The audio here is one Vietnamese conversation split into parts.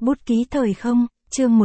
Bút ký thời không, chương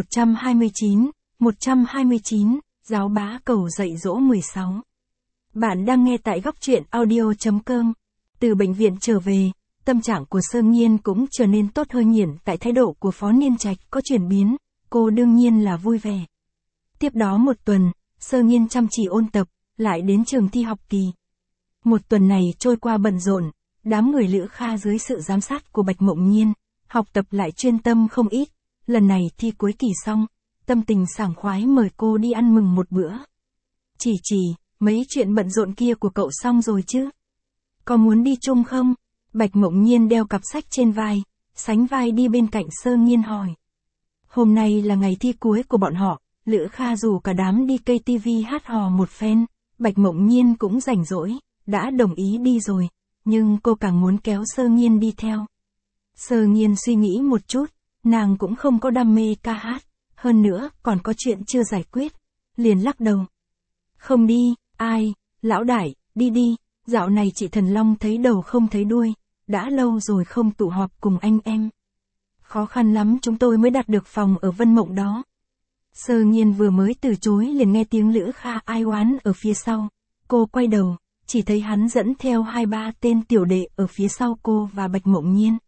129, giáo bá cầu dạy dỗ 16. Bạn đang nghe tại góc truyện audio.com. Từ bệnh viện trở về, tâm trạng của Sơ Nghiên cũng trở nên tốt hơn nhiều tại thái độ của Phó Niên Trạch có chuyển biến, cô đương nhiên là vui vẻ. Tiếp đó một tuần, Sơ Nghiên chăm chỉ ôn tập, lại đến trường thi học kỳ. Một tuần này trôi qua bận rộn, đám người Lữ Kha dưới sự giám sát của Bạch Mộng Nhiên, học tập lại chuyên tâm không ít, lần này thi cuối kỳ xong, tâm tình sảng khoái mời cô đi ăn mừng một bữa. Chỉ, mấy chuyện bận rộn kia của cậu xong rồi chứ? Có muốn đi chung không? Bạch Mộng Nhiên đeo cặp sách trên vai, sánh vai đi bên cạnh Sơ Nghiên hỏi. Hôm nay là ngày thi cuối của bọn họ, Lữ Kha rủ cả đám đi KTV hát hò một phen, Bạch Mộng Nhiên cũng rảnh rỗi, đã đồng ý đi rồi, nhưng cô càng muốn kéo Sơ Nghiên đi theo. Sơ Nghiên suy nghĩ một chút, nàng cũng không có đam mê ca hát, hơn nữa còn có chuyện chưa giải quyết, liền lắc đầu. Không đi, ai, lão đại, đi, dạo này chị Thần Long thấy đầu không thấy đuôi, đã lâu rồi không tụ họp cùng anh em. Khó khăn lắm chúng tôi mới đặt được phòng ở Vân Mộng đó. Sơ Nghiên vừa mới từ chối liền nghe tiếng Lữ Kha ai oán ở phía sau, cô quay đầu, chỉ thấy hắn dẫn theo 2-3 tên tiểu đệ ở phía sau cô và Bạch Mộng Nhiên.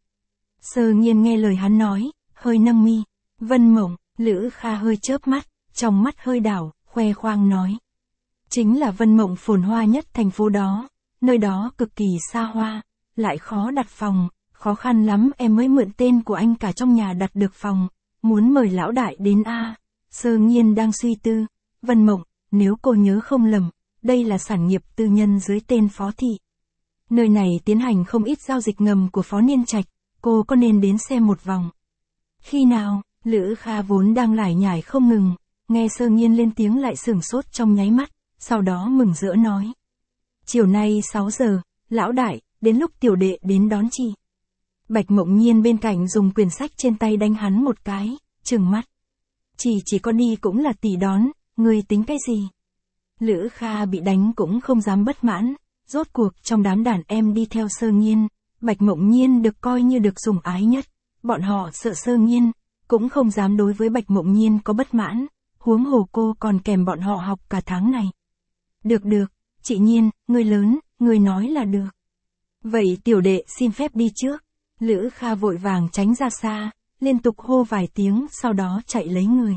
Sơ Nghiên nghe lời hắn nói, hơi nâng mi. Vân Mộng, Lữ Kha hơi chớp mắt, trong mắt hơi đảo, khoe khoang nói. Chính là Vân Mộng phồn hoa nhất thành phố đó, nơi đó cực kỳ xa hoa, lại khó đặt phòng, khó khăn lắm em mới mượn tên của anh cả trong nhà đặt được phòng, muốn mời lão đại đến a. Sơ Nghiên đang suy tư, Vân Mộng, nếu cô nhớ không lầm, đây là sản nghiệp tư nhân dưới tên Phó Thị. Nơi này tiến hành không ít giao dịch ngầm của Phó Niên Trạch, cô có nên đến xem một vòng? Khi nào? Lữ Kha vốn đang lải nhải không ngừng, nghe Sơ Nghiên lên tiếng lại sửng sốt trong nháy mắt, sau đó mừng rỡ nói. Chiều nay 6 giờ, lão đại, đến lúc tiểu đệ đến đón chị. Bạch Mộng Nhiên bên cạnh dùng quyển sách trên tay đánh hắn một cái, trừng mắt. Chỉ có đi cũng là tỷ đón, ngươi tính cái gì? Lữ Kha bị đánh cũng không dám bất mãn, rốt cuộc trong đám đàn em đi theo Sơ Nghiên, Bạch Mộng Nhiên được coi như được sủng ái nhất, bọn họ sợ Sơ Nghiên, cũng không dám đối với Bạch Mộng Nhiên có bất mãn, huống hồ cô còn kèm bọn họ học cả tháng này. Được, chị Nhiên, ngươi lớn, ngươi nói là được. Vậy tiểu đệ xin phép đi trước. Lữ Kha vội vàng tránh ra xa, liên tục hô vài tiếng sau đó chạy lấy người.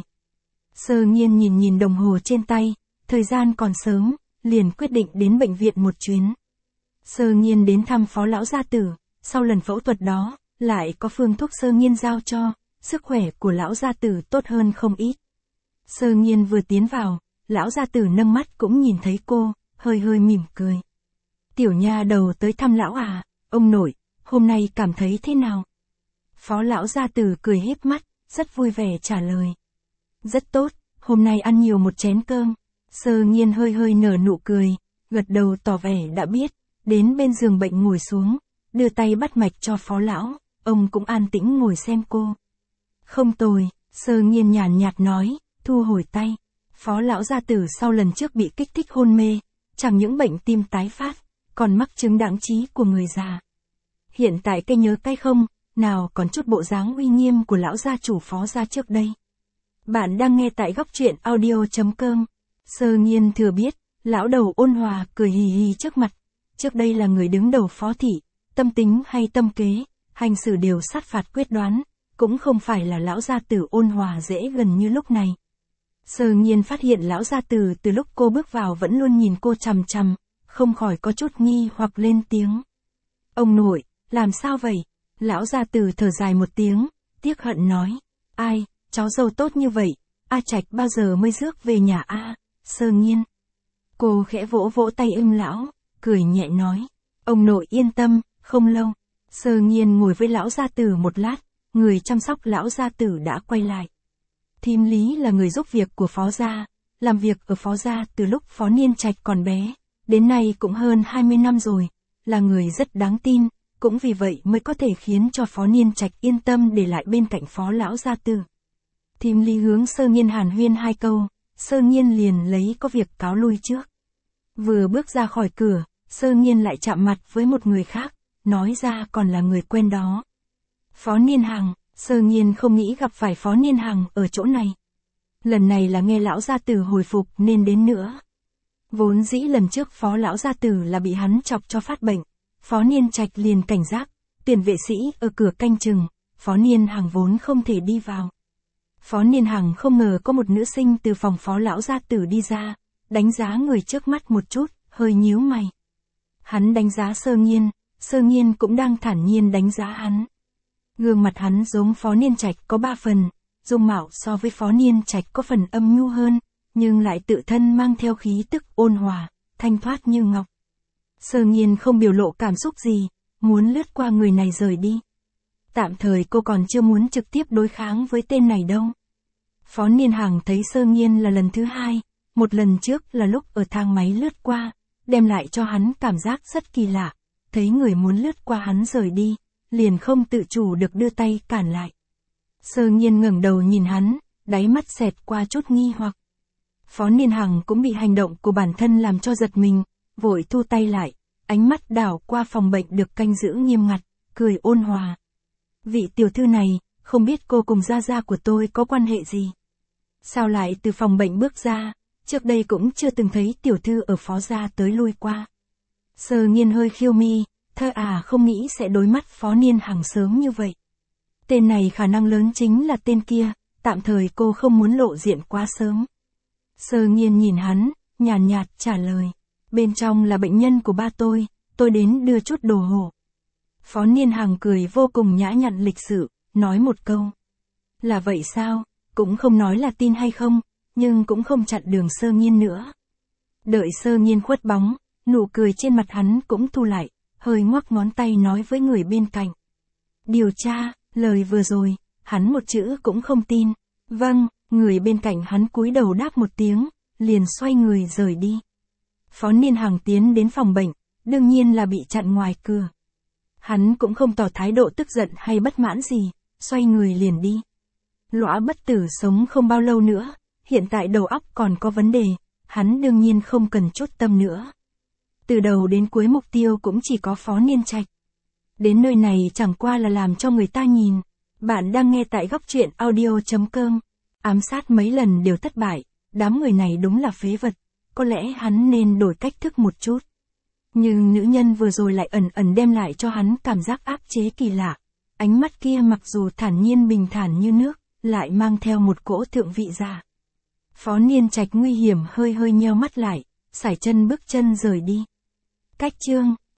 Sơ Nghiên nhìn đồng hồ trên tay, thời gian còn sớm, liền quyết định đến bệnh viện một chuyến. Sơ Nghiên đến thăm Phó lão gia tử, sau lần phẫu thuật đó, lại có phương thuốc Sơ Nghiên giao cho, sức khỏe của lão gia tử tốt hơn không ít. Sơ Nghiên vừa tiến vào, lão gia tử nâng mắt cũng nhìn thấy cô, hơi mỉm cười. Tiểu nha đầu tới thăm lão à, ông nội, hôm nay cảm thấy thế nào? Phó lão gia tử cười híp mắt, rất vui vẻ trả lời. Rất tốt, hôm nay ăn nhiều một chén cơm. Sơ Nghiên hơi nở nụ cười, gật đầu tỏ vẻ đã biết, đến bên giường bệnh ngồi xuống, đưa tay bắt mạch cho Phó lão, ông cũng an tĩnh ngồi xem cô. Không tồi, Sơ Nghiên nhàn nhạt nói, thu hồi tay. Phó lão gia tử sau lần trước bị kích thích hôn mê, chẳng những bệnh tim tái phát, còn mắc chứng đãng trí của người già. Hiện tại cái nhớ cái không, nào còn chút bộ dáng uy nghiêm của lão gia chủ Phó gia trước đây. Bạn đang nghe tại góc truyện audio.com. Sơ Nghiên thừa biết, lão đầu ôn hòa cười hì hì trước mặt, trước đây là người đứng đầu Phó Thị, tâm tính hay tâm kế, hành xử đều sát phạt quyết đoán, cũng không phải là lão gia tử ôn hòa dễ gần như lúc này. Sơ Nghiên phát hiện lão gia tử từ lúc cô bước vào vẫn luôn nhìn cô chằm chằm, không khỏi có chút nghi hoặc lên tiếng. Ông nội, làm sao vậy? Lão gia tử thở dài một tiếng, tiếc hận nói. Ai, cháu dâu tốt như vậy, A Trạch bao giờ mới rước về nhà a? Sơ Nghiên. Cô khẽ vỗ tay lão, cười nhẹ nói. Ông nội yên tâm, không lâu. Sơ Nghiên ngồi với lão gia tử một lát, người chăm sóc lão gia tử đã quay lại. Thím Lý là người giúp việc của Phó gia, làm việc ở Phó gia từ lúc Phó Niên Trạch còn bé, đến nay cũng hơn 20 năm rồi, là người rất đáng tin, cũng vì vậy mới có thể khiến cho Phó Niên Trạch yên tâm để lại bên cạnh Phó lão gia tử. Thím Lý hướng Sơ Nghiên hàn huyên 2 câu, Sơ Nghiên liền lấy có việc cáo lui trước. Vừa bước ra khỏi cửa, Sơ Nghiên lại chạm mặt với một người khác, nói ra còn là người quen đó. Phó Niên Hằng, Sơ Nhiên không nghĩ gặp phải Phó Niên Hằng ở chỗ này. Lần này là nghe lão gia tử hồi phục nên đến nữa. Vốn dĩ lần trước Phó lão gia tử là bị hắn chọc cho phát bệnh. Phó Niên Trạch liền cảnh giác, tuyển vệ sĩ ở cửa canh chừng, Phó Niên Hằng vốn không thể đi vào. Phó Niên Hằng không ngờ có một nữ sinh từ phòng Phó lão gia tử đi ra, đánh giá người trước mắt một chút, hơi nhíu mày. Hắn đánh giá Sơ Nhiên cũng đang thản nhiên đánh giá hắn. Gương mặt hắn giống Phó Niên Trạch có 3 phần, dung mạo so với Phó Niên Trạch có phần âm nhu hơn, nhưng lại tự thân mang theo khí tức ôn hòa, thanh thoát như ngọc. Sơ Nhiên không biểu lộ cảm xúc gì, muốn lướt qua người này rời đi. Tạm thời cô còn chưa muốn trực tiếp đối kháng với tên này đâu. Phó Niên Hằng thấy Sơ Nhiên là lần thứ 2, một lần trước là lúc ở thang máy lướt qua, đem lại cho hắn cảm giác rất kỳ lạ, thấy người muốn lướt qua hắn rời đi, liền không tự chủ được đưa tay cản lại. Sơ Nhiên ngẩng đầu nhìn hắn, đáy mắt xẹt qua chút nghi hoặc. Phó Niên Hằng cũng bị hành động của bản thân làm cho giật mình, vội thu tay lại, ánh mắt đảo qua phòng bệnh được canh giữ nghiêm ngặt, cười ôn hòa. Vị tiểu thư này, không biết cô cùng gia gia của tôi có quan hệ gì? Sao lại từ phòng bệnh bước ra, trước đây cũng chưa từng thấy tiểu thư ở Phó gia tới lui qua. Sơ Nhiên hơi khiêu mi, thơ không nghĩ sẽ đối mắt Phó Niên Hằng sớm như vậy. Tên này khả năng lớn chính là tên kia, tạm thời cô không muốn lộ diện quá sớm. Sơ Nhiên nhìn hắn, nhàn nhạt trả lời, bên trong là bệnh nhân của ba tôi đến đưa chút đồ hộ. Phó Niên Hằng cười vô cùng nhã nhặn lịch sự, nói một câu. Là vậy sao, cũng không nói là tin hay không, nhưng cũng không chặn đường Sơ Nhiên nữa. Đợi Sơ Nhiên khuất bóng, nụ cười trên mặt hắn cũng thu lại, hơi ngoắc ngón tay nói với người bên cạnh. Điều tra, lời vừa rồi, hắn một chữ cũng không tin. Vâng, người bên cạnh hắn cúi đầu đáp một tiếng, liền xoay người rời đi. Phó Niên Hằng tiến đến phòng bệnh, đương nhiên là bị chặn ngoài cửa. Hắn cũng không tỏ thái độ tức giận hay bất mãn gì, xoay người liền đi. Lõa bất tử sống không bao lâu nữa, hiện tại đầu óc còn có vấn đề, hắn đương nhiên không cần chút tâm nữa. Từ đầu đến cuối mục tiêu cũng chỉ có Phó Niên Trạch. Đến nơi này chẳng qua là làm cho người ta nhìn. Bạn đang nghe tại góc truyện audio.com. Ám sát mấy lần đều thất bại, đám người này đúng là phế vật, có lẽ hắn nên đổi cách thức một chút. Nhưng nữ nhân vừa rồi lại ẩn ẩn đem lại cho hắn cảm giác áp chế kỳ lạ. Ánh mắt kia mặc dù thản nhiên bình thản như nước, lại mang theo một cỗ thượng vị già. Phó Niên Trạch nguy hiểm hơi nheo mắt lại, sải chân bước chân rời đi. Cách chương